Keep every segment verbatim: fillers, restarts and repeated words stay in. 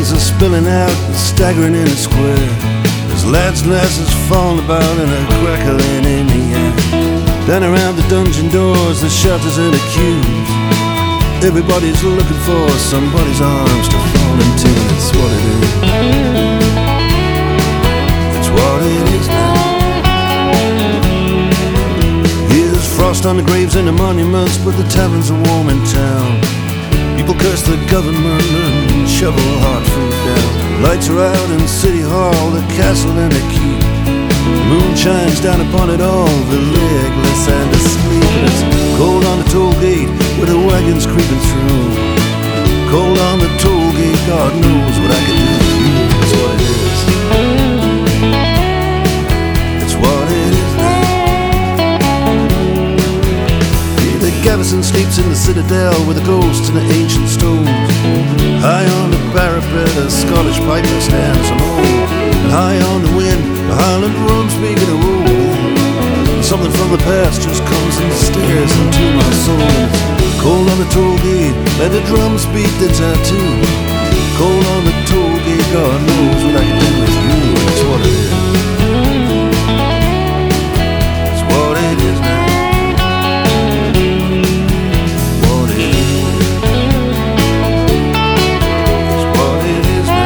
bodies are spilling out and staggering in a square. There's lads and lasses falling about and a crackling in the air. Down around the dungeon doors, the shelters and the queues, everybody's looking for somebody's arms to fall into. That's what it is. That's what it is now. Here's frost on the graves and the monuments, but the taverns are warm in town. People curse the government and shovel hard food down. Lights are out in City Hall, the castle and the keep. The moon shines down upon it all, the legless and the sleepless. Cold on the toll gate where the wagon's creeping through. Cold on the toll gate, God knows what I can do for you. That's what it is. That's what it is now. Yeah, the garrison sleeps in the citadel with the ghosts and the ancient stones. High on the parapet, a Scottish piper stands alone. And high on the wind, the Highland drums begin to roll. Something from the past just comes and stares into my soul. Cold on the toll gate, let the drums beat the tattoo. Cold on the toll gate, God knows what I can do with you. That's what it is. That's what it is now. What it is. That's what it is now.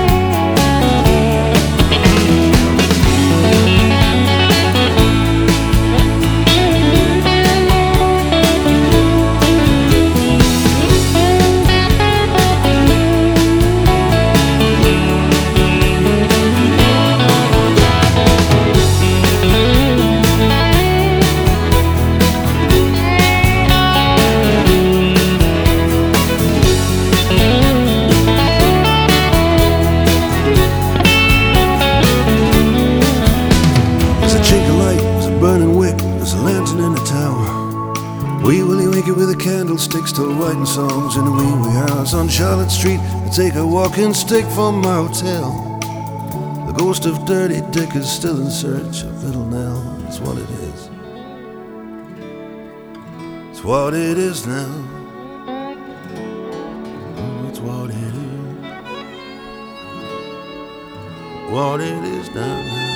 Wee Willie Winky with the candlestick still writing songs in a wee wee house on Charlotte Street. I take a walking stick from my hotel. The ghost of Dirty Dick is still in search of Little Nell. That's what it is. It's what it is now. It's what it is. What it is now.